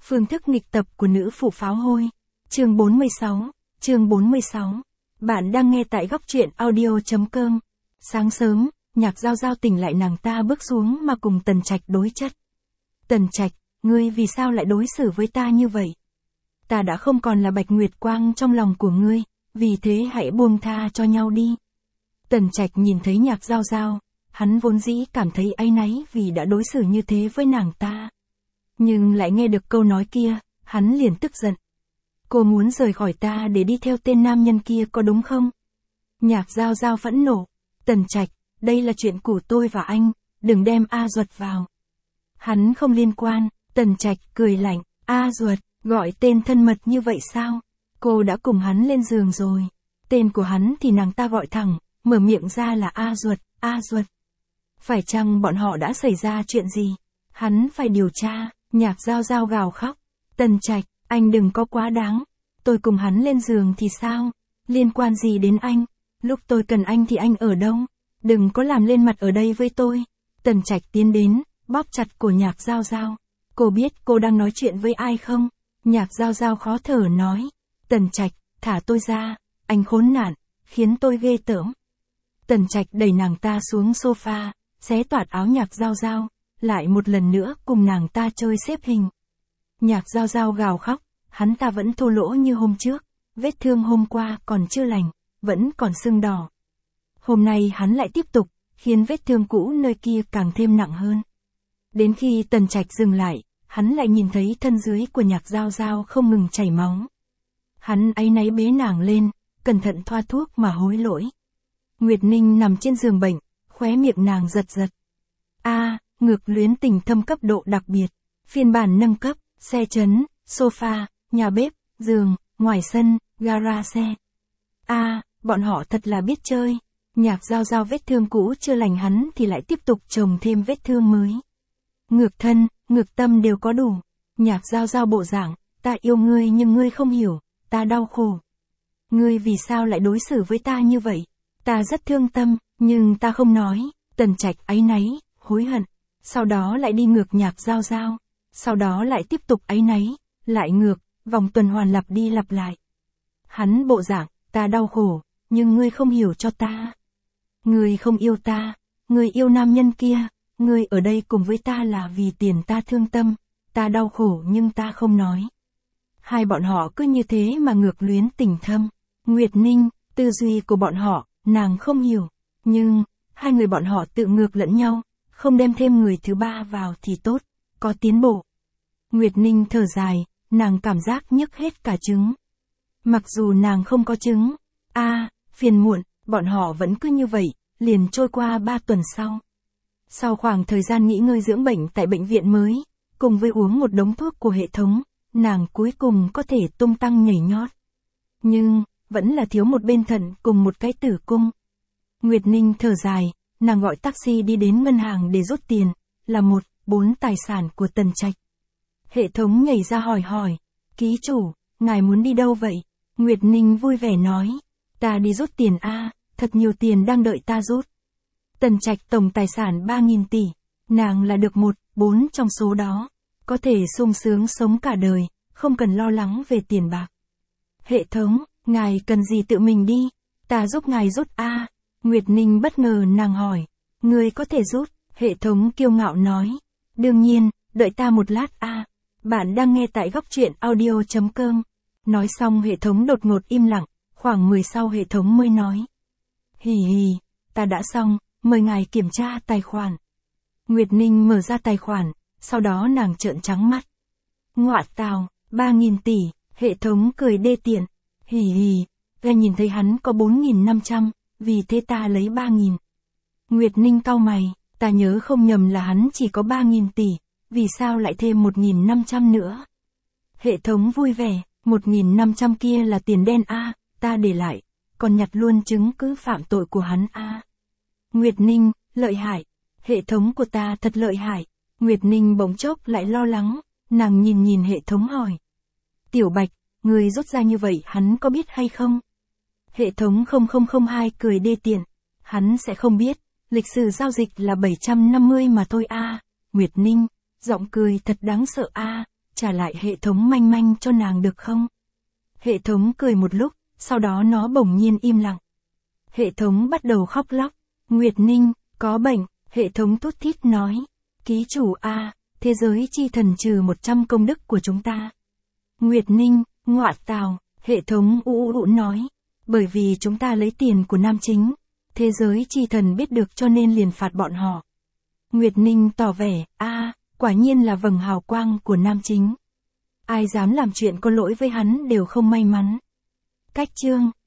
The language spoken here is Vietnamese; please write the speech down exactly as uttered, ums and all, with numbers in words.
Phương thức nghịch tập của nữ phụ pháo hôi. Chương bốn mươi sáu. Chương bốn mươi sáu. Bạn đang nghe tại góc truyện audio chấm com. Sáng sớm, Nhạc Giao Giao tỉnh lại, nàng ta bước xuống mà cùng Tần Trạch đối chất. Tần Trạch, ngươi vì sao lại đối xử với ta như vậy? Ta đã không còn là Bạch Nguyệt Quang trong lòng của ngươi, vì thế hãy buông tha cho nhau đi. Tần Trạch nhìn thấy Nhạc Giao Giao, hắn vốn dĩ cảm thấy áy náy vì đã đối xử như thế với nàng ta. Nhưng lại nghe được câu nói kia, hắn liền tức giận. Cô muốn rời khỏi ta để đi theo tên nam nhân kia có đúng không? Nhạc Giao Giao phẫn nộ. Tần Trạch, đây là chuyện của tôi và anh, đừng đem A Duật vào. Hắn không liên quan. Tần Trạch cười lạnh. A Duật, gọi tên thân mật như vậy sao? Cô đã cùng hắn lên giường rồi. Tên của hắn thì nàng ta gọi thẳng, mở miệng ra là A Duật, A Duật. Phải chăng bọn họ đã xảy ra chuyện gì? Hắn phải điều tra. Nhạc Giao Giao gào khóc. Tần Trạch, anh đừng có quá đáng. Tôi cùng hắn lên giường thì sao? Liên quan gì đến anh? Lúc tôi cần anh thì anh ở đâu? Đừng có làm lên mặt ở đây với tôi. Tần Trạch tiến đến, bóp chặt cổ Nhạc Giao Giao. Cô biết cô đang nói chuyện với ai không? Nhạc Giao Giao khó thở nói. Tần Trạch, thả tôi ra, anh khốn nạn, khiến tôi ghê tởm. Tần Trạch đẩy nàng ta xuống sofa, xé toạc áo Nhạc Giao Giao, lại một lần nữa cùng nàng ta chơi xếp hình. Nhạc Giao Giao gào khóc, hắn ta vẫn thô lỗ như hôm trước, vết thương hôm qua còn chưa lành, vẫn còn sưng đỏ. Hôm nay hắn lại tiếp tục, khiến vết thương cũ nơi kia càng thêm nặng hơn. Đến khi Tần Trạch dừng lại, hắn lại nhìn thấy thân dưới của Nhạc Giao Giao không ngừng chảy máu. Hắn áy náy bế nàng lên, cẩn thận thoa thuốc mà hối lỗi. Nguyệt Ninh nằm trên giường bệnh, khóe miệng nàng giật giật. A, ngược luyến tình thâm cấp độ đặc biệt, phiên bản nâng cấp, xe chấn, sofa, nhà bếp, giường, ngoài sân, gara xe. A, bọn họ thật là biết chơi. Nhạc Giao Giao vết thương cũ chưa lành hắn thì lại tiếp tục trồng thêm vết thương mới. Ngược thân, ngược tâm đều có đủ. Nhạc Giao Giao bộ dạng, ta yêu ngươi nhưng ngươi không hiểu, ta đau khổ. Ngươi vì sao lại đối xử với ta như vậy? Ta rất thương tâm, nhưng ta không nói. Tần Trạch áy náy, hối hận. Sau đó lại đi ngược Nhạc Giao Giao. Sau đó lại tiếp tục áy náy, lại ngược, vòng tuần hoàn lặp đi lặp lại. Hắn bộ dạng, ta đau khổ, nhưng ngươi không hiểu cho ta. Ngươi không yêu ta, ngươi yêu nam nhân kia, ngươi ở đây cùng với ta là vì tiền, ta thương tâm, ta đau khổ nhưng ta không nói. Hai bọn họ cứ như thế mà ngược luyến tình thâm. Nguyệt Ninh, tư duy của bọn họ, nàng không hiểu, nhưng, hai người bọn họ tự ngược lẫn nhau, không đem thêm người thứ ba vào thì tốt, có tiến bộ. Nguyệt Ninh thở dài, nàng cảm giác nhức hết cả trứng. Mặc dù nàng không có trứng, a à, phiền muộn, bọn họ vẫn cứ như vậy, liền trôi qua ba tuần sau. Sau khoảng thời gian nghỉ ngơi dưỡng bệnh tại bệnh viện mới, cùng với uống một đống thuốc của hệ thống, nàng cuối cùng có thể tung tăng nhảy nhót. Nhưng, vẫn là thiếu một bên thận cùng một cái tử cung. Nguyệt Ninh thở dài, nàng gọi taxi đi đến ngân hàng để rút tiền, là một, bốn tài sản của Tần Trạch. Hệ thống nhảy ra hỏi hỏi, ký chủ, ngài muốn đi đâu vậy? Nguyệt Ninh vui vẻ nói, ta đi rút tiền a, thật nhiều tiền đang đợi ta rút. Tần Trạch tổng tài sản ba nghìn tỷ, nàng là được một, bốn trong số đó, có thể sung sướng sống cả đời, không cần lo lắng về tiền bạc. Hệ thống, ngài cần gì tự mình đi, ta giúp ngài rút a. Nguyệt Ninh bất ngờ nàng hỏi, ngươi có thể rút? Hệ thống kiêu ngạo nói, đương nhiên, đợi ta một lát a. Bạn đang nghe tại góc truyện audio chấm com. Nói xong hệ thống đột ngột im lặng, khoảng mười sau hệ thống mới nói. Hì hì, ta đã xong, mời ngài kiểm tra tài khoản. Nguyệt Ninh mở ra tài khoản, sau đó nàng trợn trắng mắt. Ngoạ tào, ba nghìn tỷ, hệ thống cười đê tiện. Hì hì, ta nhìn thấy hắn có bốn nghìn năm trăm, vì thế ta lấy ba nghìn. Nguyệt Ninh cau mày, ta nhớ không nhầm là hắn chỉ có ba nghìn tỷ, vì sao lại thêm một nghìn năm trăm nữa? Hệ thống vui vẻ, một nghìn năm trăm kia là tiền đen a, ta để lại, còn nhặt luôn chứng cứ phạm tội của hắn a. Nguyệt Ninh, lợi hại, hệ thống của ta thật lợi hại. Nguyệt Ninh bỗng chốc lại lo lắng, nàng nhìn nhìn hệ thống hỏi. Tiểu Bạch, người rút ra như vậy hắn có biết hay không? Hệ thống không không không hai cười đê tiện, hắn sẽ không biết, lịch sử giao dịch là bảy trăm năm mươi mà thôi a. Nguyệt Ninh, giọng cười thật đáng sợ a, cha trả lại hệ thống manh manh cho nàng được không? Hệ thống cười một lúc, sau đó nó bỗng nhiên im lặng. Hệ thống bắt đầu khóc lóc. Nguyệt Ninh, có bệnh, hệ thống thút thít nói. Ký chủ a, thế giới chi thần trừ một trăm công đức của chúng ta. Nguyệt Ninh, ngọa tào, hệ thống u u nói. Bởi vì chúng ta lấy tiền của nam chính. Thế giới chi thần biết được cho nên liền phạt bọn họ. Nguyệt Ninh tỏ vẻ, a, quả nhiên là vầng hào quang của nam chính. Ai dám làm chuyện có lỗi với hắn đều không may mắn. Cách chương